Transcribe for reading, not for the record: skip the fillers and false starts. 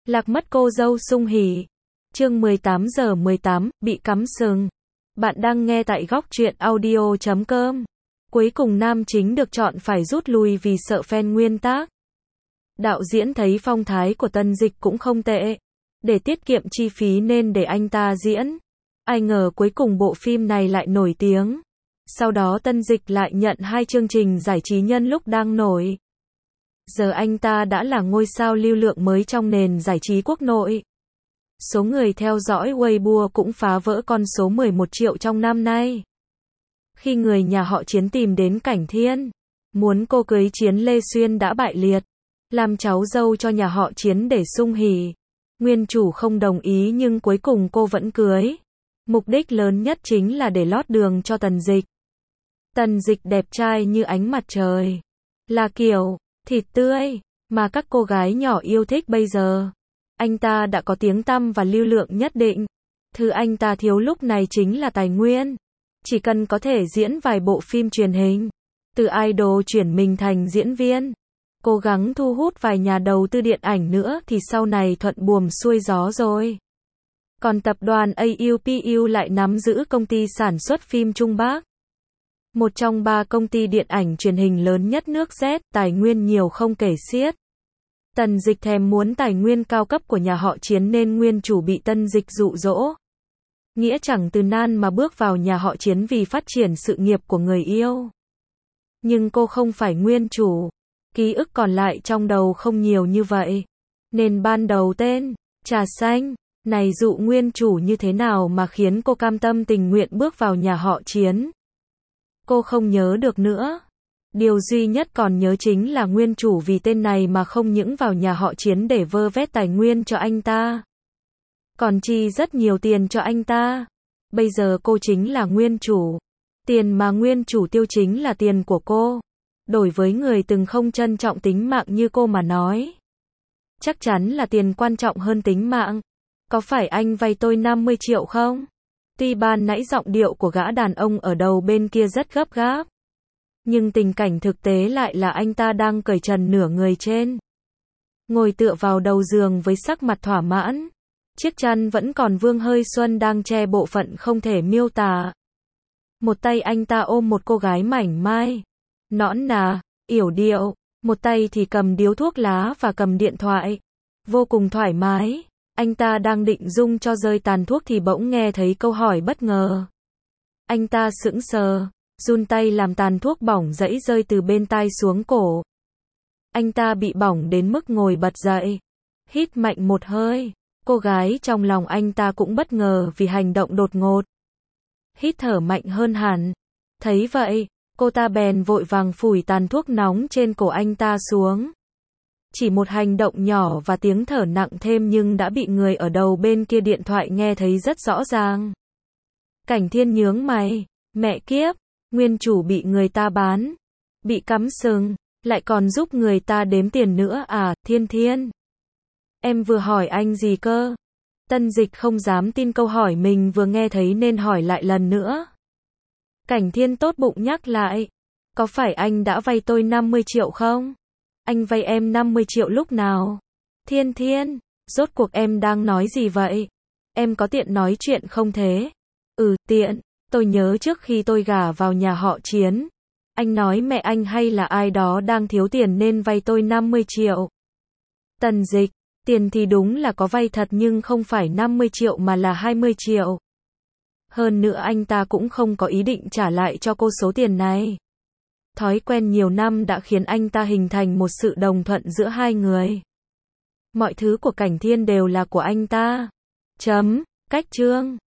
Lạc mất cô dâu Sung Hỷ. Chương 18:18, bị cắm sừng. Bạn đang nghe tại góc truyện audio.com. Cuối cùng nam chính được chọn phải rút lui vì sợ fan nguyên tác. Đạo diễn thấy phong thái của Tân Dịch cũng không tệ. Để tiết kiệm chi phí nên để anh ta diễn. Ai ngờ cuối cùng bộ phim này lại nổi tiếng. Sau đó Tân Dịch lại nhận 2 chương trình giải trí nhân lúc đang nổi. Giờ anh ta đã là ngôi sao lưu lượng mới trong nền giải trí quốc nội. Số người theo dõi Weibo cũng phá vỡ con số 11 triệu trong năm nay. Khi người nhà họ Chiến tìm đến Cảnh Thiên, muốn cô cưới Chiến Lê Xuyên đã bại liệt, làm cháu dâu cho nhà họ Chiến để Sung Hỷ. Nguyên chủ không đồng ý nhưng cuối cùng cô vẫn cưới. Mục đích lớn nhất chính là để lót đường cho Tần Dịch. Tần Dịch đẹp trai như ánh mặt trời, là kiểu thịt tươi mà các cô gái nhỏ yêu thích bây giờ. Anh ta đã có tiếng tăm và lưu lượng nhất định. Thứ anh ta thiếu lúc này chính là tài nguyên. Chỉ cần có thể diễn vài bộ phim truyền hình, từ idol chuyển mình thành diễn viên, cố gắng thu hút vài nhà đầu tư điện ảnh nữa thì sau này thuận buồm xuôi gió rồi. Còn tập đoàn AUPU lại nắm giữ công ty sản xuất phim Trung Bắc, một trong 3 công ty điện ảnh truyền hình lớn nhất nước Z, tài nguyên nhiều không kể xiết. Tần Dịch thèm muốn tài nguyên cao cấp của nhà họ Chiến nên nguyên chủ bị Tân Dịch dụ dỗ. Nghĩa chẳng từ nan mà bước vào nhà họ Chiến vì phát triển sự nghiệp của người yêu. Nhưng cô không phải nguyên chủ. Ký ức còn lại trong đầu không nhiều như vậy. Nên ban đầu tên Trà Xanh này dụ nguyên chủ như thế nào mà khiến cô cam tâm tình nguyện bước vào nhà họ Chiến. Cô không nhớ được nữa. Điều duy nhất còn nhớ chính là nguyên chủ vì tên này mà không những vào nhà họ Chiến để vơ vét tài nguyên cho anh ta, còn chi rất nhiều tiền cho anh ta. Bây giờ cô chính là nguyên chủ. Tiền mà nguyên chủ tiêu chính là tiền của cô. Đổi với người từng không trân trọng tính mạng như cô mà nói, chắc chắn là tiền quan trọng hơn tính mạng. Có phải anh vay tôi 50 triệu không? Tuy ban nãy giọng điệu của gã đàn ông ở đầu bên kia rất gấp gáp, nhưng tình cảnh thực tế lại là anh ta đang cởi trần nửa người trên, ngồi tựa vào đầu giường với sắc mặt thỏa mãn. Chiếc chăn vẫn còn vương hơi xuân đang che bộ phận không thể miêu tả. Một tay anh ta ôm một cô gái mảnh mai, nõn nà, yểu điệu, một tay thì cầm điếu thuốc lá và cầm điện thoại. Vô cùng thoải mái. Anh ta đang định rung cho rơi tàn thuốc thì bỗng nghe thấy câu hỏi bất ngờ. Anh ta sững sờ, run tay làm tàn thuốc bỏng rẫy rơi từ bên tai xuống cổ. Anh ta bị bỏng đến mức ngồi bật dậy, hít mạnh một hơi. Cô gái trong lòng anh ta cũng bất ngờ vì hành động đột ngột, hít thở mạnh hơn hẳn. Thấy vậy, cô ta bèn vội vàng phủi tàn thuốc nóng trên cổ anh ta xuống. Chỉ một hành động nhỏ và tiếng thở nặng thêm nhưng đã bị người ở đầu bên kia điện thoại nghe thấy rất rõ ràng. Cảnh Thiên nhướng mày, mẹ kiếp, nguyên chủ bị người ta bán, bị cắm sừng, lại còn giúp người ta đếm tiền nữa à? Thiên Thiên, em vừa hỏi anh gì cơ? Tân Dịch không dám tin câu hỏi mình vừa nghe thấy nên hỏi lại lần nữa. Cảnh Thiên tốt bụng nhắc lại, có phải anh đã vay tôi 50 triệu không? Anh vay em 50 triệu lúc nào? Thiên Thiên, rốt cuộc em đang nói gì vậy? Em có tiện nói chuyện không thế? Tiện, tôi nhớ trước khi tôi gả vào nhà họ Chiến, anh nói mẹ anh hay là ai đó đang thiếu tiền nên vay tôi 50 triệu. Tần Dịch, tiền thì đúng là có vay thật nhưng không phải 50 triệu mà là 20 triệu. Hơn nữa anh ta cũng không có ý định trả lại cho cô số tiền này. Thói quen nhiều năm đã khiến anh ta hình thành một sự đồng thuận giữa hai người. Mọi thứ của Cảnh Thiên đều là của anh ta. Cách chương